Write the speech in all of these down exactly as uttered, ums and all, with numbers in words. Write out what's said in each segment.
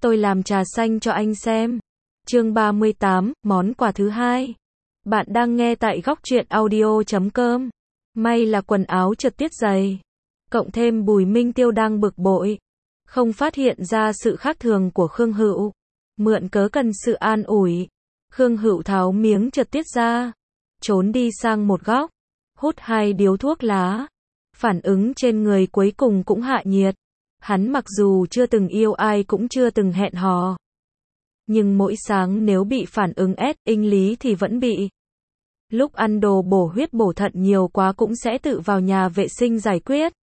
tôi làm trà xanh cho anh xem. Chương ba mươi tám, món quà thứ hai. Bạn đang nghe tại góc truyện audio chấm com. May là quần áo trượt tiết dày. Cộng thêm Bùi Minh Tiêu đang bực bội. Không phát hiện ra sự khác thường của Khương Hựu. Mượn cớ cần sự an ủi. Khương Hựu tháo miếng trượt tiết ra. Trốn đi sang một góc. Hút hai điếu thuốc lá. Phản ứng trên người cuối cùng cũng hạ nhiệt. Hắn mặc dù chưa từng yêu ai cũng chưa từng hẹn hò. Nhưng mỗi sáng nếu bị phản ứng ét, inh lý thì vẫn bị. Lúc ăn đồ bổ huyết bổ thận nhiều quá cũng sẽ tự vào nhà vệ sinh giải quyết.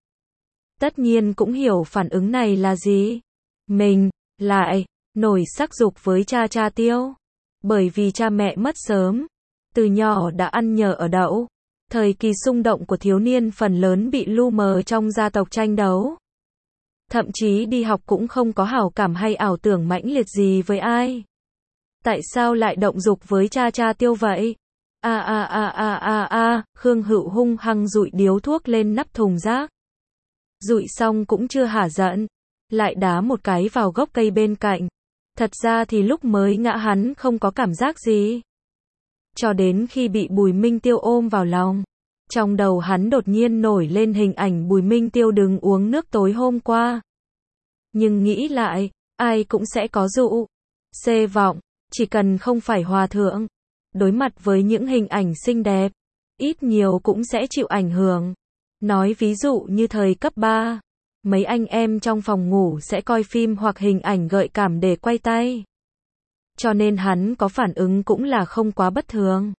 Tất nhiên cũng hiểu phản ứng này là gì. Mình, lại, nổi sắc dục với cha cha Tiêu. Bởi vì cha mẹ mất sớm. Từ nhỏ đã ăn nhờ ở đậu. Thời kỳ xung động của thiếu niên phần lớn bị lu mờ trong gia tộc tranh đấu. Thậm chí đi học cũng không có hảo cảm hay ảo tưởng mãnh liệt gì với ai. Tại sao lại động dục với cha cha Tiêu vậy? A a a a a a, Khương Hựu hung hăng dụi điếu thuốc lên nắp thùng rác. Dụi xong cũng chưa hả giận, lại đá một cái vào gốc cây bên cạnh. Thật ra thì lúc mới ngã hắn không có cảm giác gì. Cho đến khi bị Bùi Minh Tiêu ôm vào lòng. Trong đầu hắn đột nhiên nổi lên hình ảnh Bùi Minh Tiêu đừng uống nước tối hôm qua. Nhưng nghĩ lại, ai cũng sẽ có dụ. Xê vọng, chỉ cần không phải hòa thượng. Đối mặt với những hình ảnh xinh đẹp, ít nhiều cũng sẽ chịu ảnh hưởng. Nói ví dụ như thời cấp ba, mấy anh em trong phòng ngủ sẽ coi phim hoặc hình ảnh gợi cảm để quay tay. Cho nên hắn có phản ứng cũng là không quá bất thường.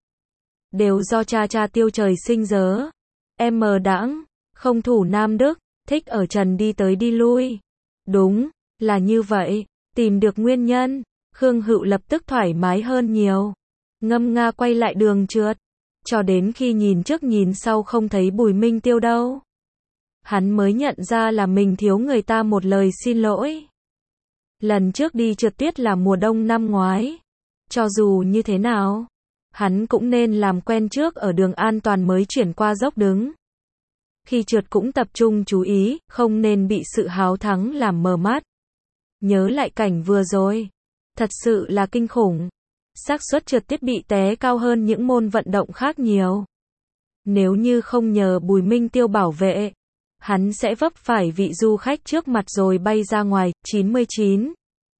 Đều do cha cha Tiêu trời sinh dớ. Em mờ đãng, không thủ nam đức, thích ở trần đi tới đi lui. Đúng, là như vậy, tìm được nguyên nhân, Khương Hựu lập tức thoải mái hơn nhiều. Ngâm nga quay lại đường trượt, cho đến khi nhìn trước nhìn sau không thấy Bùi Minh Tiêu đâu. Hắn mới nhận ra là mình thiếu người ta một lời xin lỗi. Lần trước đi trượt tuyết là mùa đông năm ngoái. Cho dù như thế nào, hắn cũng nên làm quen trước ở đường an toàn mới chuyển qua dốc đứng. Khi trượt cũng tập trung chú ý, không nên bị sự háo thắng làm mờ mắt. Nhớ lại cảnh vừa rồi, thật sự là kinh khủng. Xác suất trượt tuyết bị té cao hơn những môn vận động khác nhiều. Nếu như không nhờ Bùi Minh Tiêu bảo vệ, hắn sẽ vấp phải vị du khách trước mặt rồi bay ra ngoài. Chín mươi chín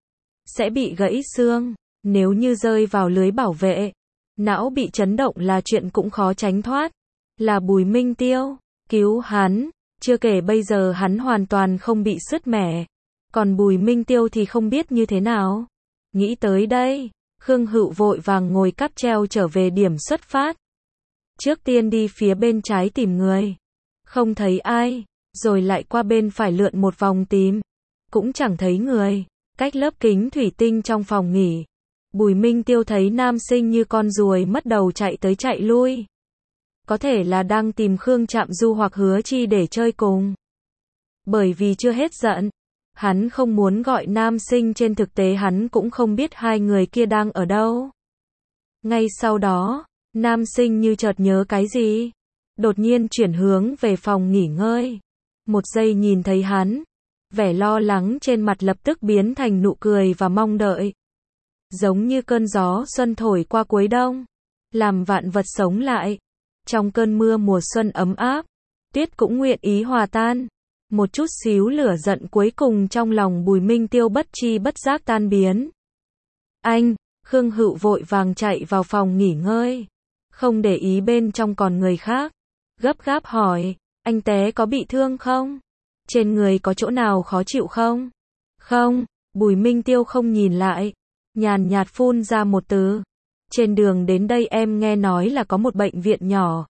sẽ bị gãy xương. Nếu như rơi vào lưới bảo vệ, não bị chấn động là chuyện cũng khó tránh thoát. Là Bùi Minh Tiêu cứu hắn, chưa kể bây giờ hắn hoàn toàn không bị sứt mẻ. Còn Bùi Minh Tiêu thì không biết như thế nào. Nghĩ tới đây, Khương Hựu vội vàng ngồi cáp treo trở về điểm xuất phát. Trước tiên đi phía bên trái tìm người. Không thấy ai, rồi lại qua bên phải lượn một vòng tìm. Cũng chẳng thấy người. Cách lớp kính thủy tinh trong phòng nghỉ, Bùi Minh Tiêu thấy nam sinh như con ruồi mất đầu chạy tới chạy lui. Có thể là đang tìm Khương Trạm Du hoặc Hứa Chi để chơi cùng. Bởi vì chưa hết giận, hắn không muốn gọi nam sinh, trên thực tế hắn cũng không biết hai người kia đang ở đâu. Ngay sau đó, nam sinh như chợt nhớ cái gì, đột nhiên chuyển hướng về phòng nghỉ ngơi. Một giây nhìn thấy hắn, vẻ lo lắng trên mặt lập tức biến thành nụ cười và mong đợi. Giống như cơn gió xuân thổi qua cuối đông, làm vạn vật sống lại. Trong cơn mưa mùa xuân ấm áp, tuyết cũng nguyện ý hòa tan. Một chút xíu lửa giận cuối cùng trong lòng Bùi Minh Tiêu bất chi bất giác tan biến. Anh, Khương Hựu vội vàng chạy vào phòng nghỉ ngơi. Không để ý bên trong còn người khác. Gấp gáp hỏi, anh té có bị thương không? Trên người có chỗ nào khó chịu không? Không, Bùi Minh Tiêu không nhìn lại. Nhàn nhạt phun ra một từ. Trên đường đến đây em nghe nói là có một bệnh viện nhỏ.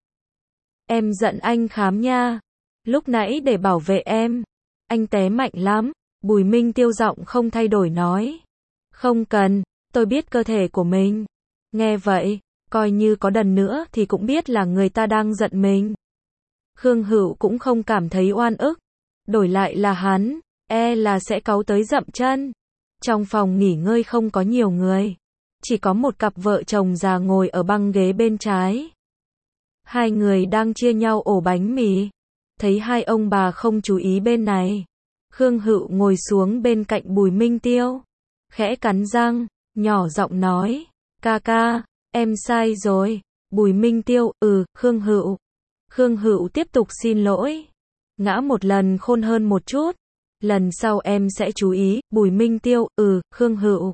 Em giận anh khám nha. Lúc nãy để bảo vệ em, anh té mạnh lắm. Bùi Minh Tiêu giọng không thay đổi nói. Không cần, tôi biết cơ thể của mình. Nghe vậy, coi như có đần nữa thì cũng biết là người ta đang giận mình. Khương Hựu cũng không cảm thấy oan ức. Đổi lại là hắn, e là sẽ cáu tới dậm chân. Trong phòng nghỉ ngơi không có nhiều người. Chỉ có một cặp vợ chồng già ngồi ở băng ghế bên trái. Hai người đang chia nhau ổ bánh mì. Thấy hai ông bà không chú ý bên này, Khương Hựu ngồi xuống bên cạnh Bùi Minh Tiêu. khẽ cắn răng, nhỏ giọng nói, ca ca, em sai rồi. Bùi Minh Tiêu, ừ, Khương Hựu. Khương Hựu tiếp tục xin lỗi. Ngã một lần khôn hơn một chút. Lần sau em sẽ chú ý. Bùi Minh Tiêu, ừ, Khương Hựu.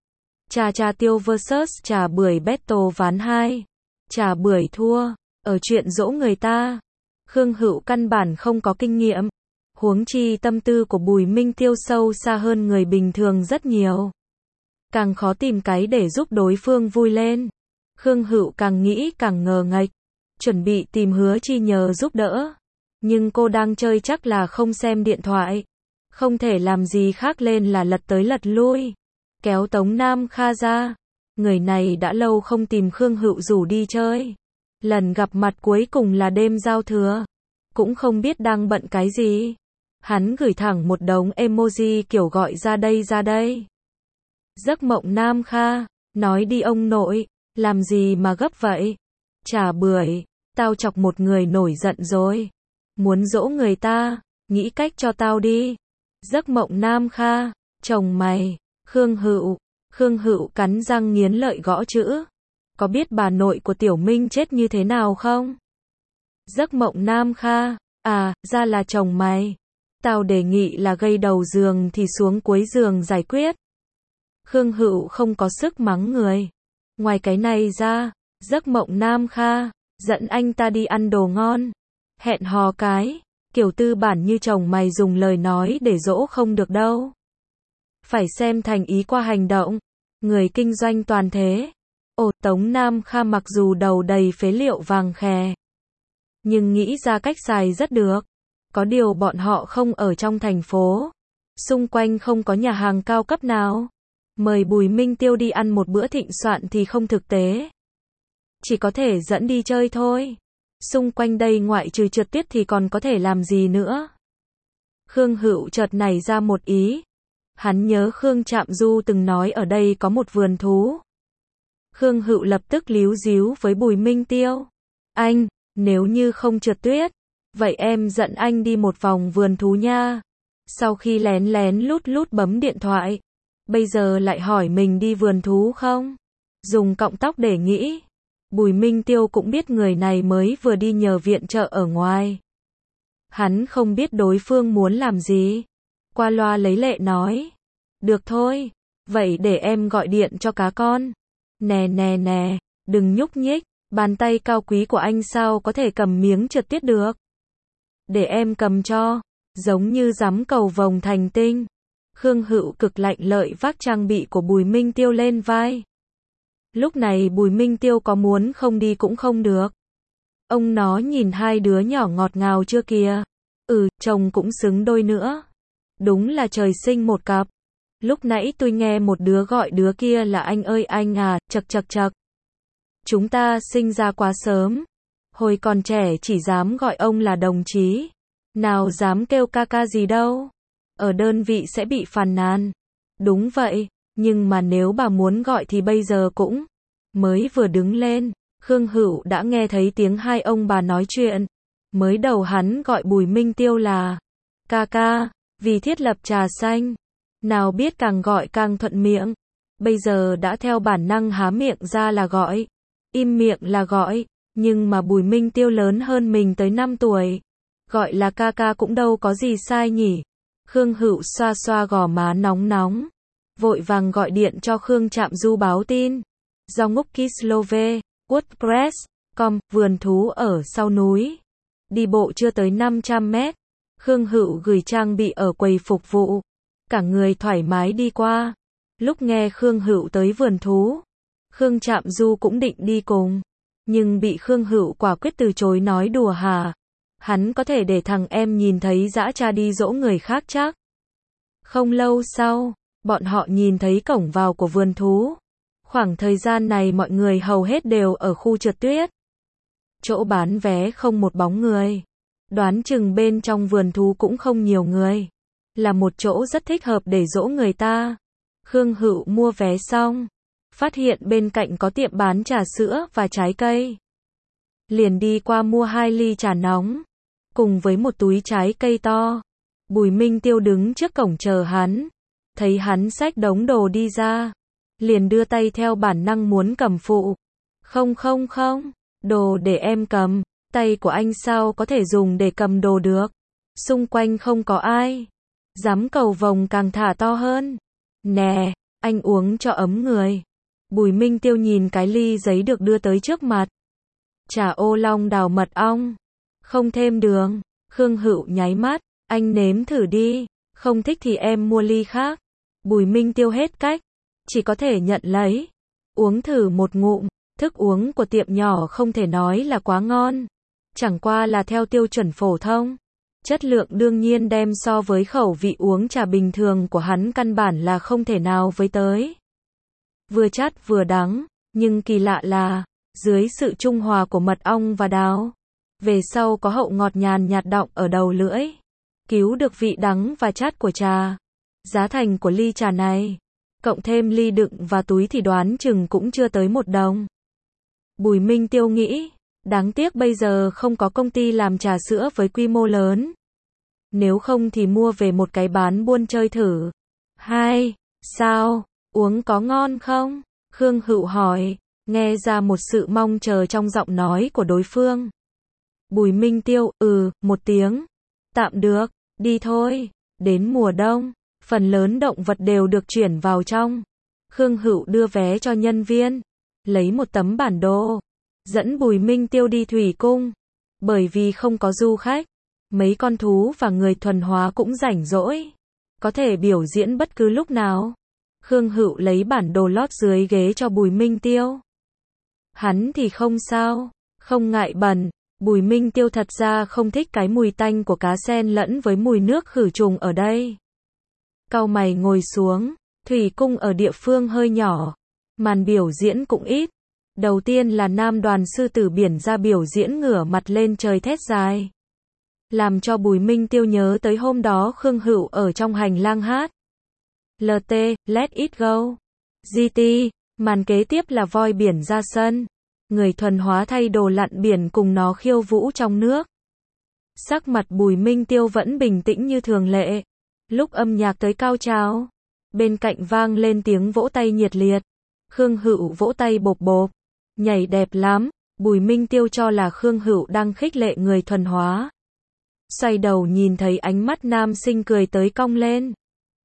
Trà Trà Tiêu versus Trà Bưởi Battle ván hai. Trà Bưởi thua. Ở chuyện dỗ người ta, Khương Hựu căn bản không có kinh nghiệm. Huống chi tâm tư của Bùi Minh Tiêu sâu xa hơn người bình thường rất nhiều. Càng khó tìm cái để giúp đối phương vui lên. Khương Hựu càng nghĩ càng ngờ nghệch, chuẩn bị tìm Hứa Chi nhờ giúp đỡ. Nhưng cô đang chơi chắc là không xem điện thoại. Không thể làm gì khác lên là lật tới lật lui. Kéo Tống Nam Kha ra. Người này đã lâu không tìm Khương Hựu rủ đi chơi. Lần gặp mặt cuối cùng là đêm giao thừa. Cũng không biết đang bận cái gì. Hắn gửi thẳng một đống emoji kiểu gọi ra đây ra đây. Giấc mộng Nam Kha, nói đi ông nội, làm gì mà gấp vậy? Trà Bưởi, tao chọc một người nổi giận rồi. Muốn dỗ người ta, nghĩ cách cho tao đi. Giấc mộng Nam Kha, chồng mày, Khương Hựu. Khương Hựu cắn răng nghiến lợi gõ chữ. Có biết bà nội của Tiểu Minh chết như thế nào không? Giấc mộng Nam Kha, à, ra là chồng mày. Tao đề nghị là gây đầu giường thì xuống cuối giường giải quyết. Khương Hựu không có sức mắng người. Ngoài cái này ra, giấc mộng Nam Kha, dẫn anh ta đi ăn đồ ngon. Hẹn hò cái, kiểu tư bản như chồng mày dùng lời nói để dỗ không được đâu. Phải xem thành ý qua hành động. Người kinh doanh toàn thế. Ồ, Tống Nam Kha mặc dù đầu đầy phế liệu vàng khè, nhưng nghĩ ra cách xài rất được. Có điều bọn họ không ở trong thành phố. Xung quanh không có nhà hàng cao cấp nào. Mời Bùi Minh Tiêu đi ăn một bữa thịnh soạn thì không thực tế. Chỉ có thể dẫn đi chơi thôi. Xung quanh đây ngoại trừ trượt tuyết thì còn có thể làm gì nữa. Khương Hựu chợt nảy ra một ý. Hắn nhớ Khương Trạm Du từng nói ở đây có một vườn thú. Khương Hựu lập tức líu díu với Bùi Minh Tiêu. Anh, nếu như không trượt tuyết, vậy em dẫn anh đi một vòng vườn thú nha. Sau khi lén lén lút lút bấm điện thoại, bây giờ lại hỏi mình đi vườn thú không? Dùng cọng tóc để nghĩ. Bùi Minh Tiêu cũng biết người này mới vừa đi nhờ viện trợ ở ngoài. Hắn không biết đối phương muốn làm gì. Qua loa lấy lệ nói. Được thôi, vậy để em gọi điện cho cá con. Nè nè nè, đừng nhúc nhích, bàn tay cao quý của anh sao có thể cầm miếng trượt tuyết được. Để em cầm cho, giống như giám cầu vồng thành tinh. Khương Hựu cực lạnh lợi vác trang bị của Bùi Minh Tiêu lên vai. Lúc này Bùi Minh Tiêu có muốn không đi cũng không được. Ông nó nhìn hai đứa nhỏ ngọt ngào chưa kìa. Ừ, chồng cũng xứng đôi nữa. Đúng là trời sinh một cặp. Lúc nãy tôi nghe một đứa gọi đứa kia là anh ơi anh à, chật chật chật. Chúng ta sinh ra quá sớm. Hồi còn trẻ chỉ dám gọi ông là đồng chí. Nào dám kêu ca ca gì đâu. Ở đơn vị sẽ bị phàn nàn. Đúng vậy, nhưng mà nếu bà muốn gọi thì bây giờ cũng. Mới vừa đứng lên, Khương Hựu đã nghe thấy tiếng hai ông bà nói chuyện. Mới đầu hắn gọi Bùi Minh Tiêu là ca ca, vì thiết lập trà xanh. Nào biết càng gọi càng thuận miệng. Bây giờ đã theo bản năng há miệng ra là gọi. Im miệng là gọi. Nhưng mà Bùi Minh Tiêu lớn hơn mình tới năm tuổi. Gọi là ca ca cũng đâu có gì sai nhỉ. Khương Hựu xoa xoa gò má nóng nóng. Vội vàng gọi điện cho Khương Trạm Du báo tin. Do ngốc Kislove, WordPress, com, vườn thú ở sau núi. Đi bộ chưa tới năm trăm mét. Khương Hựu gửi trang bị ở quầy phục vụ. Cả người thoải mái đi qua. Lúc nghe Khương Hựu tới vườn thú, Khương Trạm Du cũng định đi cùng. Nhưng bị Khương Hựu quả quyết từ chối nói đùa hả. Hắn có thể để thằng em nhìn thấy dã cha đi dỗ người khác chắc. Không lâu sau, bọn họ nhìn thấy cổng vào của vườn thú. Khoảng thời gian này mọi người hầu hết đều ở khu trượt tuyết. Chỗ bán vé không một bóng người. Đoán chừng bên trong vườn thú cũng không nhiều người. Là một chỗ rất thích hợp để dỗ người ta. Khương Hựu mua vé xong, phát hiện bên cạnh có tiệm bán trà sữa và trái cây. Liền đi qua mua hai ly trà nóng, cùng với một túi trái cây to. Bùi Minh Tiêu đứng trước cổng chờ hắn. thấy hắn xách đống đồ đi ra, liền đưa tay theo bản năng muốn cầm phụ. Không không không, đồ để em cầm, tay của anh sao có thể dùng để cầm đồ được. Xung quanh không có ai. Dám cầu vồng càng thả to hơn. Nè, anh uống cho ấm người. Bùi Minh Tiêu nhìn cái ly giấy được đưa tới trước mặt. Trà ô long đào mật ong. Không thêm đường. Khương Hữu nháy mắt. Anh nếm thử đi. Không thích thì em mua ly khác. Bùi Minh Tiêu hết cách. Chỉ có thể nhận lấy. Uống thử một ngụm. Thức uống của tiệm nhỏ không thể nói là quá ngon. Chẳng qua là theo tiêu chuẩn phổ thông. Chất lượng đương nhiên đem so với khẩu vị uống trà bình thường của hắn căn bản là không thể nào với tới. Vừa chát vừa đắng, nhưng kỳ lạ là, dưới sự trung hòa của mật ong và đào, về sau có hậu ngọt nhàn nhạt đọng ở đầu lưỡi, cứu được vị đắng và chát của trà. Giá thành của ly trà này, cộng thêm ly đựng và túi thì đoán chừng cũng chưa tới một đồng. Bùi Minh Tiêu nghĩ, đáng tiếc bây giờ không có công ty làm trà sữa với quy mô lớn. Nếu không thì mua về một cái bán buôn chơi thử. Hai, sao, uống có ngon không? Khương Hữu hỏi, nghe ra một sự mong chờ trong giọng nói của đối phương. Bùi Minh Tiêu, ừ, một tiếng. Tạm được, đi thôi. Đến mùa đông, phần lớn động vật đều được chuyển vào trong. Khương Hữu đưa vé cho nhân viên, lấy một tấm bản đồ, dẫn Bùi Minh Tiêu đi thủy cung. Bởi vì không có du khách, mấy con thú và người thuần hóa cũng rảnh rỗi, có thể biểu diễn bất cứ lúc nào. Khương Hữu lấy bản đồ lót dưới ghế cho Bùi Minh Tiêu. Hắn thì không sao, không ngại bẩn. Bùi Minh Tiêu thật ra không thích cái mùi tanh của cá sen lẫn với mùi nước khử trùng ở đây. Cau mày ngồi xuống, thủy cung ở địa phương hơi nhỏ, màn biểu diễn cũng ít. Đầu tiên là nam đoàn sư tử biển ra biểu diễn ngửa mặt lên trời thét dài, làm cho Bùi Minh Tiêu nhớ tới hôm đó Khương Hữu ở trong hành lang hát lờ tê, Let It Go. giê tê, màn kế tiếp là voi biển ra sân. Người thuần hóa thay đồ lặn biển cùng nó khiêu vũ trong nước. Sắc mặt Bùi Minh Tiêu vẫn bình tĩnh như thường lệ. Lúc âm nhạc tới cao trào, bên cạnh vang lên tiếng vỗ tay nhiệt liệt. Khương Hữu vỗ tay bộp bộp. Nhảy đẹp lắm. Bùi Minh Tiêu cho là Khương Hữu đang khích lệ người thuần hóa. Xoay đầu nhìn thấy ánh mắt nam sinh cười tới cong lên.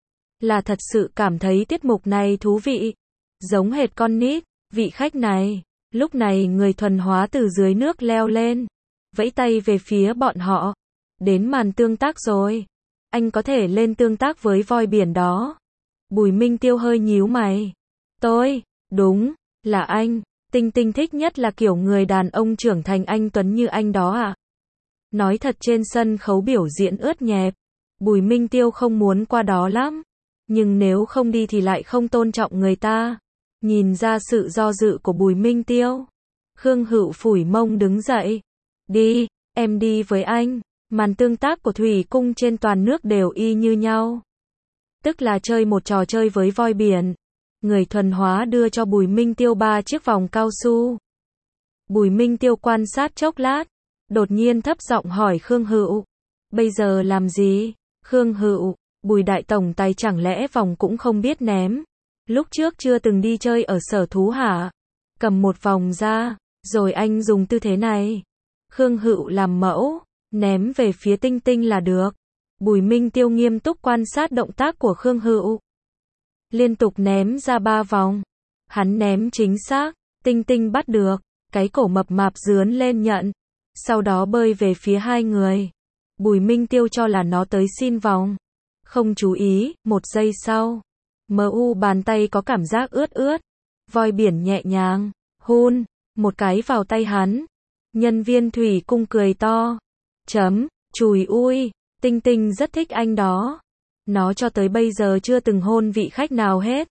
Là thật sự cảm thấy tiết mục này thú vị. Giống hệt con nít, vị khách này. Lúc này người thuần hóa từ dưới nước leo lên, vẫy tay về phía bọn họ. Đến màn tương tác rồi. Anh có thể lên tương tác với voi biển đó. Bùi Minh Tiêu hơi nhíu mày. Tôi, đúng, là anh. Tinh Tinh thích nhất là kiểu người đàn ông trưởng thành anh tuấn như anh đó à? Nói thật trên sân khấu biểu diễn ướt nhẹp. Bùi Minh Tiêu không muốn qua đó lắm. Nhưng nếu không đi thì lại không tôn trọng người ta. Nhìn ra sự do dự của Bùi Minh Tiêu, Khương Hữu phủi mông đứng dậy. Đi, em đi với anh. Màn tương tác của thủy cung trên toàn nước đều y như nhau. Tức là chơi một trò chơi với voi biển. Người thuần hóa đưa cho Bùi Minh Tiêu ba chiếc vòng cao su. Bùi Minh Tiêu quan sát chốc lát, đột nhiên thấp giọng hỏi Khương Hữu. Bây giờ làm gì? Khương Hữu, Bùi đại tổng tài chẳng lẽ vòng cũng không biết ném? Lúc trước chưa từng đi chơi ở sở thú hả? Cầm một vòng ra, rồi anh dùng tư thế này. Khương Hữu làm mẫu, ném về phía Tinh Tinh là được. Bùi Minh Tiêu nghiêm túc quan sát động tác của Khương Hữu. Liên tục ném ra ba vòng. Hắn ném chính xác, Tinh Tinh bắt được, cái cổ mập mạp dướn lên nhận. Sau đó bơi về phía hai người. Bùi Minh Tiêu cho là nó tới xin vòng. Không chú ý, một giây sau. Mờ u bàn tay có cảm giác ướt ướt. Voi biển nhẹ nhàng, hun, một cái vào tay hắn. Nhân viên thủy cung cười to. Chấm, chùi ui, Tinh Tinh rất thích anh đó. Nó cho tới bây giờ chưa từng hôn vị khách nào hết.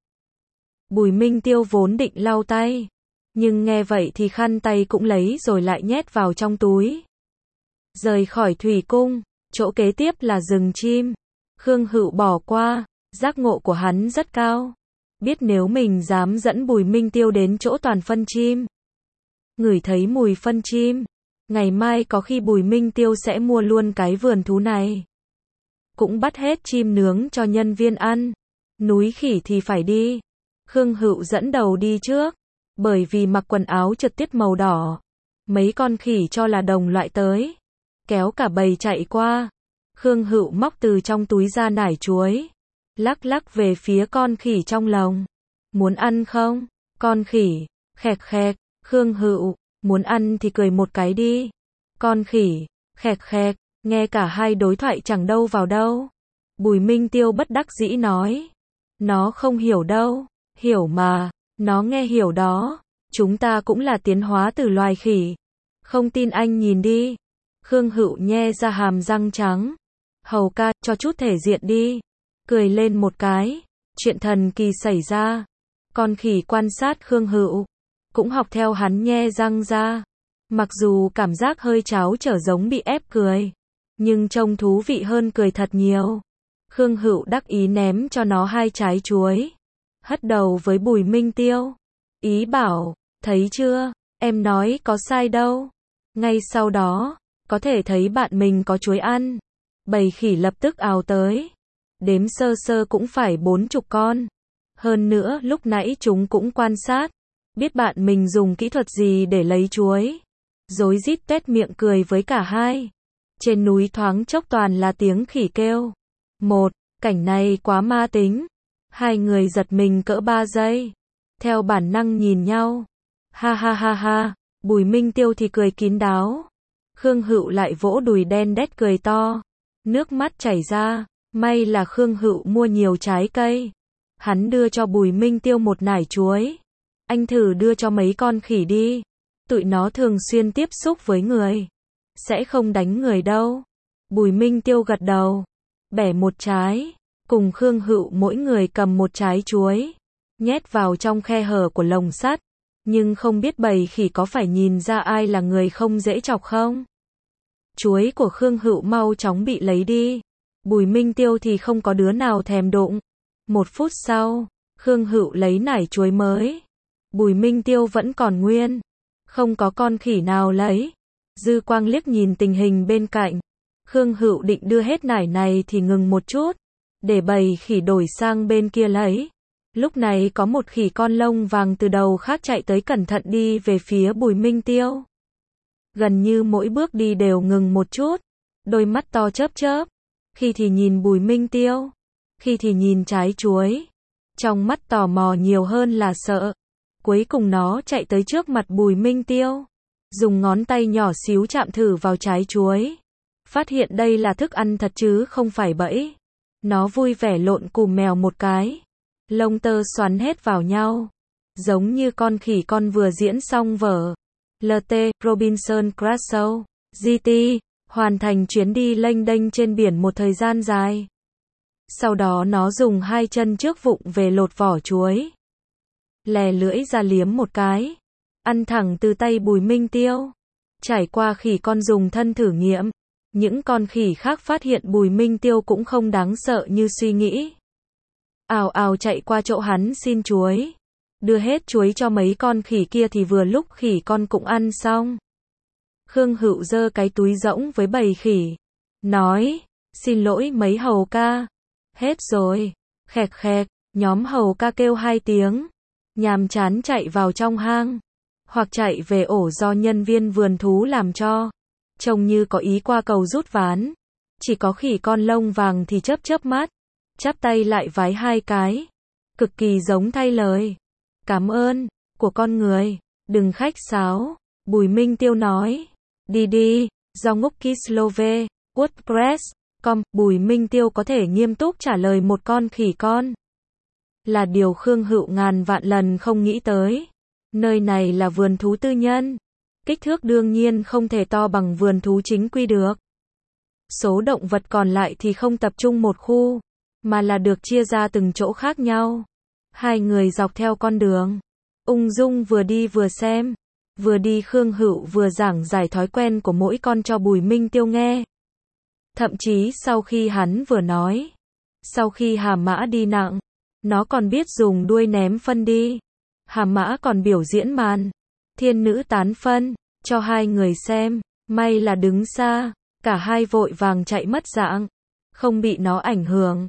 Bùi Minh Tiêu vốn định lau tay. Nhưng nghe vậy thì khăn tay cũng lấy rồi lại nhét vào trong túi. Rời khỏi thủy cung, chỗ kế tiếp là rừng chim. Khương Hữu bỏ qua. Giác ngộ của hắn rất cao. Biết nếu mình dám dẫn Bùi Minh Tiêu đến chỗ toàn phân chim, ngửi thấy mùi phân chim, ngày mai có khi Bùi Minh Tiêu sẽ mua luôn cái vườn thú này. Cũng bắt hết chim nướng cho nhân viên ăn. Núi khỉ thì phải đi. Khương Hựu dẫn đầu đi trước, bởi vì mặc quần áo trượt tuyết màu đỏ. Mấy con khỉ cho là đồng loại tới, kéo cả bầy chạy qua. Khương Hựu móc từ trong túi ra nải chuối, lắc lắc về phía con khỉ trong lồng. Muốn ăn không? Con khỉ, khẹt khẹt, Khương Hựu, muốn ăn thì cười một cái đi. Con khỉ, khẹt khẹt, nghe cả hai đối thoại chẳng đâu vào đâu. Bùi Minh Tiêu bất đắc dĩ nói. Nó không hiểu đâu, hiểu mà, nó nghe hiểu đó. Chúng ta cũng là tiến hóa từ loài khỉ. Không tin anh nhìn đi. Khương Hựu nhe ra hàm răng trắng. Hầu ca, cho chút thể diện đi. Cười lên một cái. Chuyện thần kỳ xảy ra. Con khỉ quan sát Khương Hựu, cũng học theo hắn nhe răng ra. Mặc dù cảm giác hơi tráo trở giống bị ép cười, nhưng trông thú vị hơn cười thật nhiều. Khương Hựu đắc ý ném cho nó hai trái chuối, hất đầu với Bùi Minh Tiêu. Ý bảo, thấy chưa, em nói có sai đâu. Ngay sau đó, có thể thấy bạn mình có chuối ăn. Bầy khỉ lập tức ào tới. Đếm sơ sơ cũng phải bốn chục con. Hơn nữa lúc nãy chúng cũng quan sát, biết bạn mình dùng kỹ thuật gì để lấy chuối. Rối rít tuét miệng cười với cả hai. Trên núi thoáng chốc toàn là tiếng khỉ kêu. Một, cảnh này quá ma tính. Hai người giật mình cỡ ba giây. Theo bản năng nhìn nhau. Ha ha ha ha, Bùi Minh Tiêu thì cười kín đáo. Khương Hựu lại vỗ đùi đen đét cười to. Nước mắt chảy ra, may là Khương Hựu mua nhiều trái cây. Hắn đưa cho Bùi Minh Tiêu một nải chuối. Anh thử đưa cho mấy con khỉ đi. Tụi nó thường xuyên tiếp xúc với người, sẽ không đánh người đâu. Bùi Minh Tiêu gật đầu, bẻ một trái, cùng Khương Hựu mỗi người cầm một trái chuối, nhét vào trong khe hở của lồng sắt. Nhưng không biết bầy khỉ có phải nhìn ra ai là người không dễ chọc không? Chuối của Khương Hựu mau chóng bị lấy đi. Bùi Minh Tiêu thì không có đứa nào thèm đụng. Một phút sau, Khương Hựu lấy nải chuối mới. Bùi Minh Tiêu vẫn còn nguyên. Không có con khỉ nào lấy. Dư Quang liếc nhìn tình hình bên cạnh. Khương Hựu định đưa hết nải này thì ngừng một chút, để bầy khỉ đổi sang bên kia lấy. Lúc này có một khỉ con lông vàng từ đầu khác chạy tới cẩn thận đi về phía Bùi Minh Tiêu. Gần như mỗi bước đi đều ngừng một chút. Đôi mắt to chớp chớp. Khi thì nhìn Bùi Minh Tiêu, khi thì nhìn trái chuối. Trong mắt tò mò nhiều hơn là sợ. Cuối cùng nó chạy tới trước mặt Bùi Minh Tiêu, dùng ngón tay nhỏ xíu chạm thử vào trái chuối. Phát hiện đây là thức ăn thật chứ không phải bẫy. Nó vui vẻ lộn cùm mèo một cái. Lông tơ xoắn hết vào nhau. Giống như con khỉ con vừa diễn xong vở lờ tê, Robinson Crusoe, giê tê, hoàn thành chuyến đi lênh đênh trên biển một thời gian dài. Sau đó nó dùng hai chân trước vụng về lột vỏ chuối. Lè lưỡi ra liếm một cái. Ăn thẳng từ tay Bùi Minh Tiêu. Trải qua khỉ con dùng thân thử nghiệm, những con khỉ khác phát hiện Bùi Minh Tiêu cũng không đáng sợ như suy nghĩ. Ào ào chạy qua chỗ hắn xin chuối. Đưa hết chuối cho mấy con khỉ kia thì vừa lúc khỉ con cũng ăn xong. Khương Hựu giơ cái túi rỗng với bầy khỉ. Nói, xin lỗi mấy hầu ca. Hết rồi. Khẹt khẹt, nhóm hầu ca kêu hai tiếng. Nhàm chán chạy vào trong hang. Hoặc chạy về ổ do nhân viên vườn thú làm cho. Trông như có ý qua cầu rút ván. Chỉ có khỉ con lông vàng thì chớp chớp mắt. Chắp tay lại vái hai cái. Cực kỳ giống thay lời cảm ơn của con người. Đừng khách sáo. Bùi Minh Tiêu nói. Đi đi, do ngốc Kislove, WordPress, com, Bùi Minh Tiêu có thể nghiêm túc trả lời một con khỉ con. Là điều Khương Hựu ngàn vạn lần không nghĩ tới. Nơi này là vườn thú tư nhân. Kích thước đương nhiên không thể to bằng vườn thú chính quy được. Số động vật còn lại thì không tập trung một khu, mà là được chia ra từng chỗ khác nhau. Hai người dọc theo con đường, ung dung vừa đi vừa xem. Vừa đi Khương Hựu vừa giảng giải thói quen của mỗi con cho Bùi Minh Tiêu nghe. Thậm chí sau khi hắn vừa nói, sau khi Hàm Mã đi nặng, nó còn biết dùng đuôi ném phân đi. Hàm Mã còn biểu diễn màn thiên nữ tán phân cho hai người xem. May là đứng xa, cả hai vội vàng chạy mất dạng, không bị nó ảnh hưởng.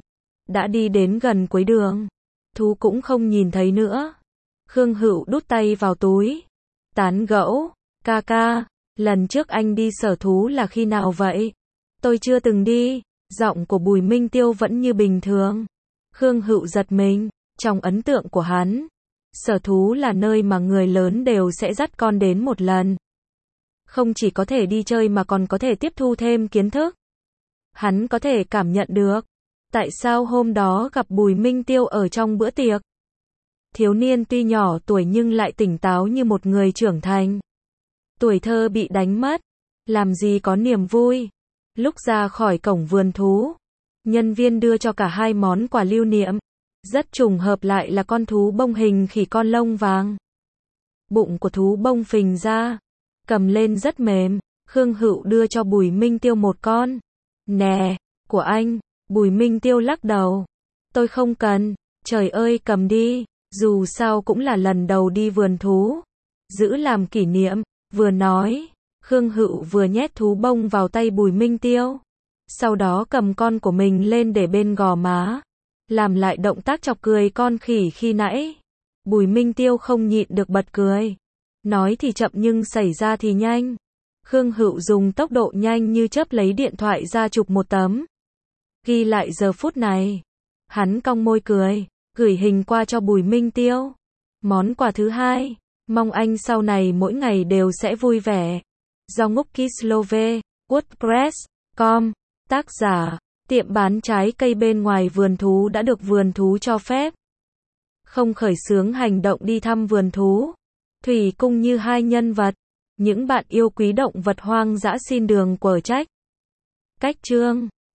Đã đi đến gần cuối đường, thú cũng không nhìn thấy nữa. Khương Hữu đút tay vào túi, tán gẫu, ca ca, lần trước anh đi sở thú là khi nào vậy? Tôi chưa từng đi. Giọng của Bùi Minh Tiêu vẫn như bình thường. Khương Hữu giật mình, trong ấn tượng của hắn, sở thú là nơi mà người lớn đều sẽ dắt con đến một lần. Không chỉ có thể đi chơi mà còn có thể tiếp thu thêm kiến thức. Hắn có thể cảm nhận được, tại sao hôm đó gặp Bùi Minh Tiêu ở trong bữa tiệc. Thiếu niên tuy nhỏ tuổi nhưng lại tỉnh táo như một người trưởng thành. Tuổi thơ bị đánh mất, làm gì có niềm vui. Lúc ra khỏi cổng vườn thú, nhân viên đưa cho cả hai món quà lưu niệm. Rất trùng hợp lại là con thú bông hình khỉ con lông vàng. Bụng của thú bông phình ra, cầm lên rất mềm. Khương Hữu đưa cho Bùi Minh Tiêu một con. Nè, của anh. Bùi Minh Tiêu lắc đầu. Tôi không cần. Trời ơi, cầm đi. Dù sao cũng là lần đầu đi vườn thú. Giữ làm kỷ niệm. Vừa nói, Khương Hữu vừa nhét thú bông vào tay Bùi Minh Tiêu. Sau đó cầm con của mình lên để bên gò má. Làm lại động tác chọc cười con khỉ khi nãy. Bùi Minh Tiêu không nhịn được bật cười. Nói thì chậm nhưng xảy ra thì nhanh. Khương Hữu dùng tốc độ nhanh như chớp lấy điện thoại ra chụp một tấm. Ghi lại giờ phút này. Hắn cong môi cười, gửi hình qua cho Bùi Minh Tiêu. Món quà thứ hai, mong anh sau này mỗi ngày đều sẽ vui vẻ. Do Ngúc Kislove, WordPress, com, tác giả, tiệm bán trái cây bên ngoài vườn thú đã được vườn thú cho phép. Không khởi xướng hành động đi thăm vườn thú. Thủy cung như hai nhân vật. Những bạn yêu quý động vật hoang dã xin đường quở trách. Cách chương